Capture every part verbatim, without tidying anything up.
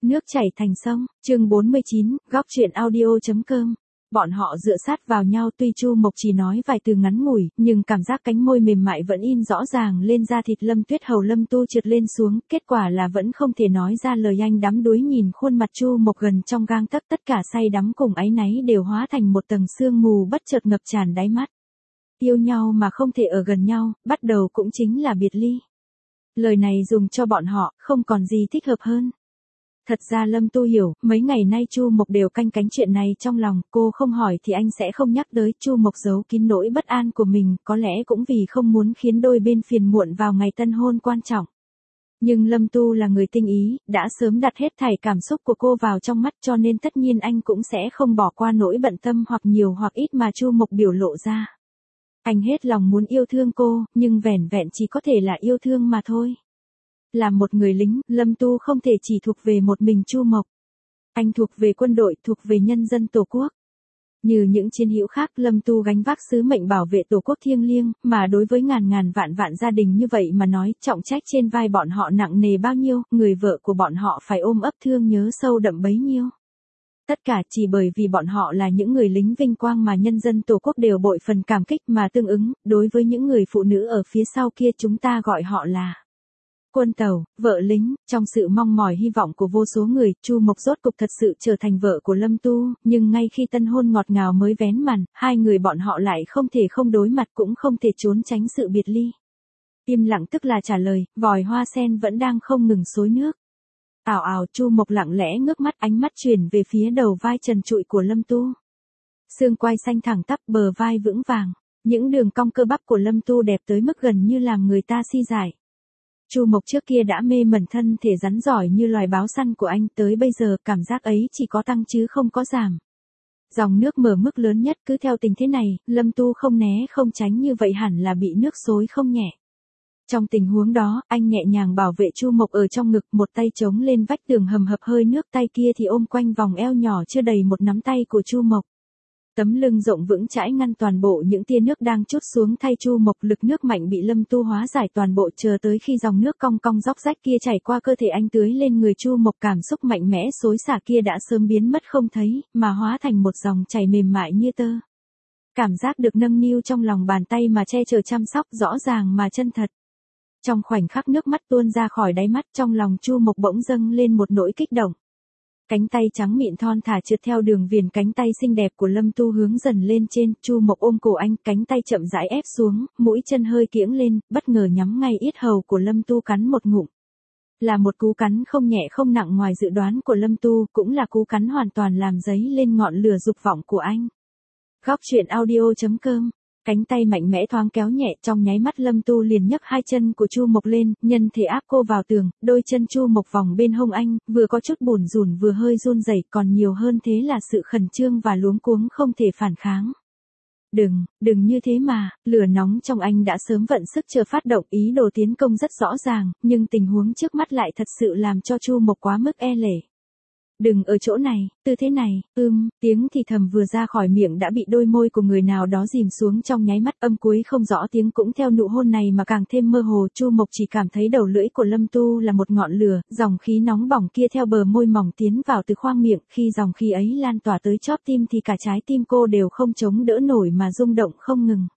Nước chảy thành sông, chương bốn mươi chín, góc truyện audio.com. Bọn họ dựa sát vào nhau, tuy Chu Mộc chỉ nói vài từ ngắn ngủi, nhưng cảm giác cánh môi mềm mại vẫn in rõ ràng lên da thịt Lâm Tuyết Hầu. Lâm Tu trượt lên xuống, kết quả là vẫn không thể nói ra lời anh đắm đuối. Nhìn khuôn mặt Chu Mộc gần trong gang tấc, tất cả say đắm cùng áy náy đều hóa thành một tầng sương mù bất chợt ngập tràn đáy mắt. Yêu nhau mà không thể ở gần nhau, bắt đầu cũng chính là biệt ly. Lời này dùng cho bọn họ, không còn gì thích hợp hơn. Thật ra Lâm Tu hiểu, mấy ngày nay Chu Mộc đều canh cánh chuyện này trong lòng, cô không hỏi thì anh sẽ không nhắc tới. Chu Mộc giấu kín nỗi bất an của mình, có lẽ cũng vì không muốn khiến đôi bên phiền muộn vào ngày tân hôn quan trọng. Nhưng Lâm Tu là người tinh ý, đã sớm đặt hết thảy cảm xúc của cô vào trong mắt, cho nên tất nhiên anh cũng sẽ không bỏ qua nỗi bận tâm hoặc nhiều hoặc ít mà Chu Mộc biểu lộ ra. Anh hết lòng muốn yêu thương cô, nhưng vẻn vẹn chỉ có thể là yêu thương mà thôi. Là một người lính, Lâm Tu không thể chỉ thuộc về một mình Chu Mộc. Anh thuộc về quân đội, thuộc về nhân dân Tổ quốc. Như những chiến hữu khác, Lâm Tu gánh vác sứ mệnh bảo vệ Tổ quốc thiêng liêng, mà đối với ngàn ngàn vạn vạn gia đình như vậy mà nói, trọng trách trên vai bọn họ nặng nề bao nhiêu, người vợ của bọn họ phải ôm ấp thương nhớ sâu đậm bấy nhiêu. Tất cả chỉ bởi vì bọn họ là những người lính vinh quang mà nhân dân Tổ quốc đều bội phần cảm kích, mà tương ứng, đối với những người phụ nữ ở phía sau kia chúng ta gọi họ là quân tàu, vợ lính. Trong sự mong mỏi hy vọng của vô số người, Chu Mộc rốt cục thật sự trở thành vợ của Lâm Tu, nhưng ngay khi tân hôn ngọt ngào mới vén màn, hai người bọn họ lại không thể không đối mặt, cũng không thể trốn tránh sự biệt ly. Im lặng tức là trả lời, vòi hoa sen vẫn đang không ngừng xối nước. Ào ào, Chu Mộc lặng lẽ ngước mắt, ánh mắt chuyển về phía đầu vai trần trụi của Lâm Tu. Xương quai xanh thẳng tắp, bờ vai vững vàng, những đường cong cơ bắp của Lâm Tu đẹp tới mức gần như làm người ta si dại. Chu Mộc trước kia đã mê mẩn thân thể rắn giỏi như loài báo săn của anh, tới bây giờ cảm giác ấy chỉ có tăng chứ không có giảm. Dòng nước mở mức lớn nhất, cứ theo tình thế này, Lâm Tu không né không tránh như vậy hẳn là bị nước xối không nhẹ. Trong tình huống đó, anh nhẹ nhàng bảo vệ Chu Mộc ở trong ngực, một tay chống lên vách tường hầm hập hơi nước, tay kia thì ôm quanh vòng eo nhỏ chưa đầy một nắm tay của Chu Mộc. Tấm lưng rộng vững chãi ngăn toàn bộ những tia nước đang trút xuống thay Chu Mộc, lực nước mạnh bị Lâm Tu hóa giải toàn bộ, chờ tới khi dòng nước cong cong róc rách kia chảy qua cơ thể anh tưới lên người Chu Mộc, cảm xúc mạnh mẽ xối xả kia đã sớm biến mất không thấy, mà hóa thành một dòng chảy mềm mại như tơ. Cảm giác được nâng niu trong lòng bàn tay mà che chở chăm sóc, rõ ràng mà chân thật. Trong khoảnh khắc nước mắt tuôn ra khỏi đáy mắt, trong lòng Chu Mộc bỗng dâng lên một nỗi kích động. Cánh tay trắng mịn thon thả trượt theo đường viền cánh tay xinh đẹp của Lâm Tu hướng dần lên trên, Chu Mộc ôm cổ anh, cánh tay chậm rãi ép xuống, mũi chân hơi kiễng lên, bất ngờ nhắm ngay yết hầu của Lâm Tu cắn một ngụm. Là một cú cắn không nhẹ không nặng ngoài dự đoán của Lâm Tu, cũng là cú cắn hoàn toàn làm dấy lên ngọn lửa dục vọng của anh. Góc truyện audio.com. Cánh tay mạnh mẽ thoáng kéo nhẹ, trong nháy mắt Lâm Tu liền nhấc hai chân của Chu Mộc lên, nhân thể áp cô vào tường, đôi chân Chu Mộc vòng bên hông anh, vừa có chút bủn rủn vừa hơi run rẩy, còn nhiều hơn thế là sự khẩn trương và luống cuống không thể phản kháng. Đừng, đừng như thế mà, lửa nóng trong anh đã sớm vận sức chờ phát động, ý đồ tiến công rất rõ ràng, nhưng tình huống trước mắt lại thật sự làm cho Chu Mộc quá mức e lệ. Đừng ở chỗ này, tư thế này, ưm, tiếng thì thầm vừa ra khỏi miệng đã bị đôi môi của người nào đó dìm xuống trong nháy mắt, âm cuối không rõ tiếng cũng theo nụ hôn này mà càng thêm mơ hồ. Chu Mộc chỉ cảm thấy đầu lưỡi của Lâm Tu là một ngọn lửa, dòng khí nóng bỏng kia theo bờ môi mỏng tiến vào từ khoang miệng, khi dòng khí ấy lan tỏa tới chóp tim thì cả trái tim cô đều không chống đỡ nổi mà rung động không ngừng.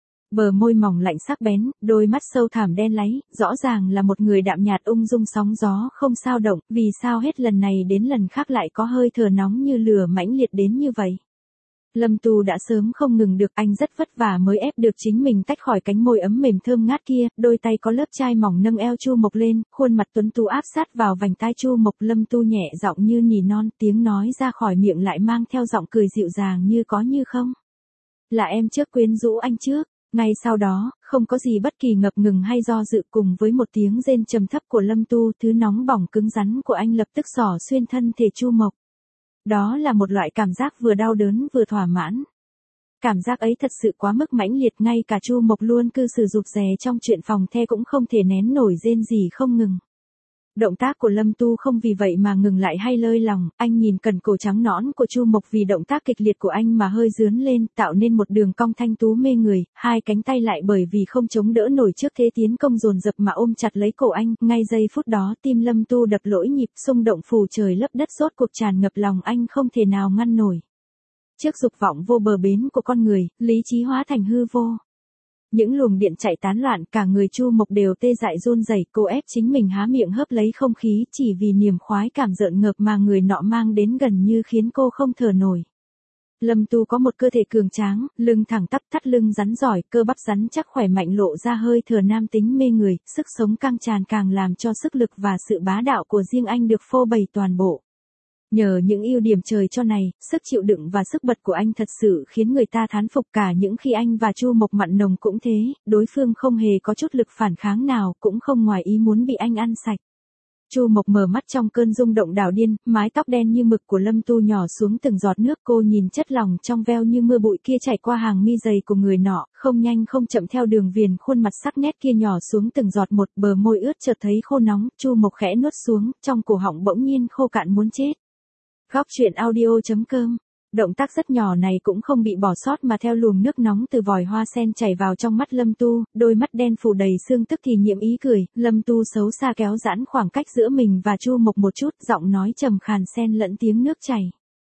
Bờ môi mỏng lạnh sắc bén, đôi mắt sâu thẳm đen láy, rõ ràng là một người đạm nhạt ung dung sóng gió không sao động, vì sao hết lần này đến lần khác lại có hơi thở nóng như lửa mãnh liệt đến như vậy. Lâm Tu đã sớm không ngừng được, anh rất vất vả mới ép được chính mình tách khỏi cánh môi ấm mềm thơm ngát kia, đôi tay có lớp chai mỏng nâng eo Chu Mộc lên, khuôn mặt tuấn tú áp sát vào vành tai Chu Mộc. Lâm Tu nhẹ giọng như nỉ non, tiếng nói ra khỏi miệng lại mang theo giọng cười dịu dàng như có như không. Là em trước quyến rũ anh trước. Ngay sau đó, không có gì bất kỳ ngập ngừng hay do dự, cùng với một tiếng rên trầm thấp của Lâm Tu, thứ nóng bỏng cứng rắn của anh lập tức xỏ xuyên thân thể Chu Mộc. Đó là một loại cảm giác vừa đau đớn vừa thỏa mãn. Cảm giác ấy thật sự quá mức mãnh liệt, ngay cả Chu Mộc luôn cư xử rụt rè trong chuyện phòng the cũng không thể nén nổi rên rỉ không ngừng. Động tác của Lâm Tu không vì vậy mà ngừng lại hay lơi lòng, anh nhìn cần cổ trắng nõn của Chu Mộc vì động tác kịch liệt của anh mà hơi rướn lên, tạo nên một đường cong thanh tú mê người, hai cánh tay lại bởi vì không chống đỡ nổi trước thế tiến công dồn dập mà ôm chặt lấy cổ anh, ngay giây phút đó tim Lâm Tu đập lỗi nhịp, xung động phù trời lấp đất rốt cuộc tràn ngập lòng anh không thể nào ngăn nổi. Trước dục vọng vô bờ bến của con người, lý trí hóa thành hư vô. Những luồng điện chạy tán loạn, cả người Chu Mộc đều tê dại run rẩy, cô ép chính mình há miệng hớp lấy không khí, chỉ vì niềm khoái cảm rợn ngợp mà người nọ mang đến gần như khiến cô không thở nổi. Lâm Tu có một cơ thể cường tráng, lưng thẳng tắp, thắt lưng rắn giỏi, cơ bắp rắn chắc khỏe mạnh lộ ra hơi thừa nam tính mê người, sức sống căng tràn càng làm cho sức lực và sự bá đạo của riêng anh được phô bày toàn bộ. Nhờ những ưu điểm trời cho này, sức chịu đựng và sức bật của anh thật sự khiến người ta thán phục, cả những khi anh và Chu Mộc mặn nồng cũng thế, đối phương không hề có chút lực phản kháng nào, cũng không ngoài ý muốn bị anh ăn sạch. Chu Mộc mở mắt trong cơn rung động đảo điên, mái tóc đen như mực của Lâm Tu nhỏ xuống từng giọt nước, cô nhìn chất lỏng trong veo như mưa bụi kia chảy qua hàng mi dày của người nọ, không nhanh không chậm theo đường viền khuôn mặt sắc nét kia nhỏ xuống từng giọt một, bờ môi ướt chợt thấy khô nóng, Chu Mộc khẽ nuốt xuống, trong cổ họng bỗng nhiên khô cạn muốn chết. Góc truyện audio chấm com. Động tác rất nhỏ này cũng không bị bỏ sót mà theo luồng nước nóng từ vòi hoa sen chảy vào trong mắt Lâm Tu, đôi mắt đen phủ đầy sương tức thì nhiễm ý cười, Lâm Tu xấu xa kéo giãn khoảng cách giữa mình và Chu Mộc một chút, giọng nói trầm khàn xen lẫn tiếng nước chảy.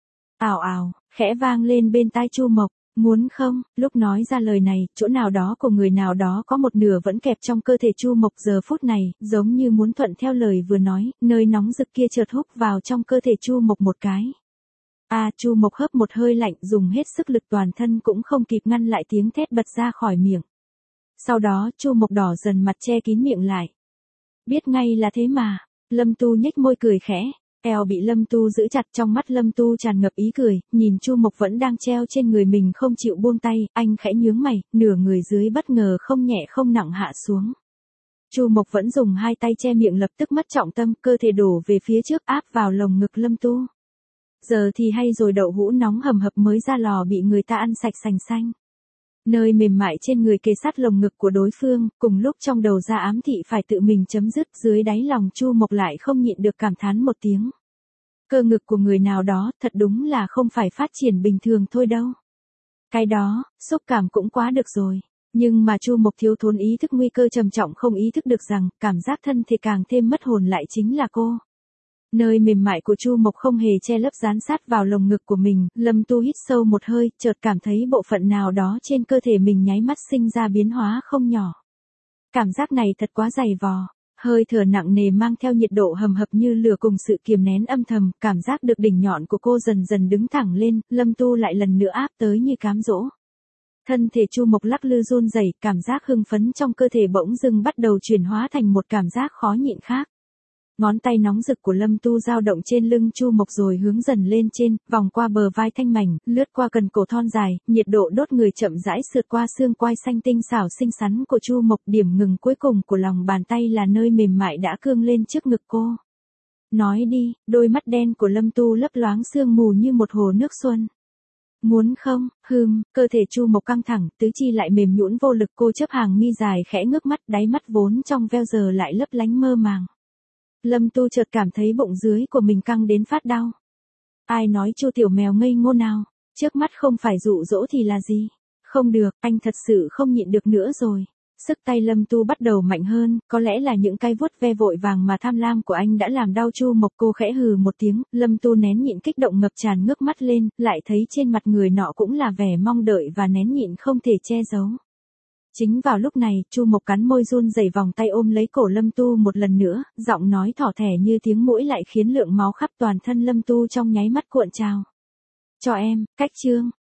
Ào ào, khẽ vang lên bên tai Chu Mộc. Muốn không? Lúc nói ra lời này, chỗ nào đó của người nào đó có một nửa vẫn kẹp trong cơ thể Chu Mộc giờ phút này, giống như muốn thuận theo lời vừa nói, nơi nóng rực kia chợt hút vào trong cơ thể Chu Mộc một cái. A, à, Chu Mộc hớp một hơi lạnh, dùng hết sức lực toàn thân cũng không kịp ngăn lại tiếng thét bật ra khỏi miệng. Sau đó, Chu Mộc đỏ dần mặt che kín miệng lại. Biết ngay là thế mà, Lâm Tu nhếch môi cười khẽ. Eo bị Lâm Tu giữ chặt, trong mắt Lâm Tu tràn ngập ý cười, nhìn Chu Mộc vẫn đang treo trên người mình không chịu buông tay, anh khẽ nhướng mày, nửa người dưới bất ngờ không nhẹ không nặng hạ xuống. Chu Mộc vẫn dùng hai tay che miệng lập tức mất trọng tâm, cơ thể đổ về phía trước áp vào lồng ngực Lâm Tu. Giờ thì hay rồi, đậu hũ nóng hầm hập mới ra lò bị người ta ăn sạch sành xanh. Nơi mềm mại trên người kề sát lồng ngực của đối phương, cùng lúc trong đầu ra ám thị phải tự mình chấm dứt, dưới đáy lòng Chu Mộc lại không nhịn được cảm thán một tiếng. Cơ ngực của người nào đó, thật đúng là không phải phát triển bình thường thôi đâu. Cái đó, xúc cảm cũng quá được rồi. Nhưng mà Chu Mộc thiếu thốn ý thức nguy cơ trầm trọng, không ý thức được rằng, cảm giác thân thể càng thêm mất hồn lại chính là cô. Nơi mềm mại của Chu Mộc không hề che lấp dán sát vào lồng ngực của mình, Lâm Tu hít sâu một hơi, chợt cảm thấy bộ phận nào đó trên cơ thể mình nháy mắt sinh ra biến hóa không nhỏ. Cảm giác này thật quá dày vò, hơi thở nặng nề mang theo nhiệt độ hầm hập như lửa cùng sự kiềm nén âm thầm, cảm giác được đỉnh nhọn của cô dần dần đứng thẳng lên, Lâm Tu lại lần nữa áp tới như cám dỗ. Thân thể Chu Mộc lắc lư run rẩy, cảm giác hưng phấn trong cơ thể bỗng dưng bắt đầu chuyển hóa thành một cảm giác khó nhịn khác. Ngón tay nóng rực của Lâm Tu dao động trên lưng Chu Mộc rồi hướng dần lên trên, vòng qua bờ vai thanh mảnh, lướt qua cần cổ thon dài, nhiệt độ đốt người chậm rãi sượt qua xương quai xanh tinh xảo xinh xắn của Chu Mộc, điểm ngừng cuối cùng của lòng bàn tay là nơi mềm mại đã cương lên trước ngực cô. Nói đi, đôi mắt đen của Lâm Tu lấp loáng sương mù như một hồ nước xuân. Muốn không? Hừm, cơ thể Chu Mộc căng thẳng, tứ chi lại mềm nhũn vô lực, cô chớp hàng mi dài khẽ ngước mắt, đáy mắt vốn trong veo giờ lại lấp lánh mơ màng. Lâm Tu chợt cảm thấy bụng dưới của mình căng đến phát đau. Ai nói Chu tiểu mèo ngây ngô nào, trước mắt không phải dụ dỗ thì là gì? Không được, anh thật sự không nhịn được nữa rồi. Sức tay Lâm Tu bắt đầu mạnh hơn, có lẽ là những cái vuốt ve vội vàng mà tham lam của anh đã làm đau Chu Mộc. Cô khẽ hừ một tiếng, Lâm Tu nén nhịn kích động ngập tràn ngước mắt lên, lại thấy trên mặt người nọ cũng là vẻ mong đợi và nén nhịn không thể che giấu. Chính vào lúc này, Chu Mộc cắn môi run rẩy vòng tay ôm lấy cổ Lâm Tu một lần nữa, giọng nói thỏ thẻ như tiếng muỗi lại khiến lượng máu khắp toàn thân Lâm Tu trong nháy mắt cuộn trào. Cho em, cách chương.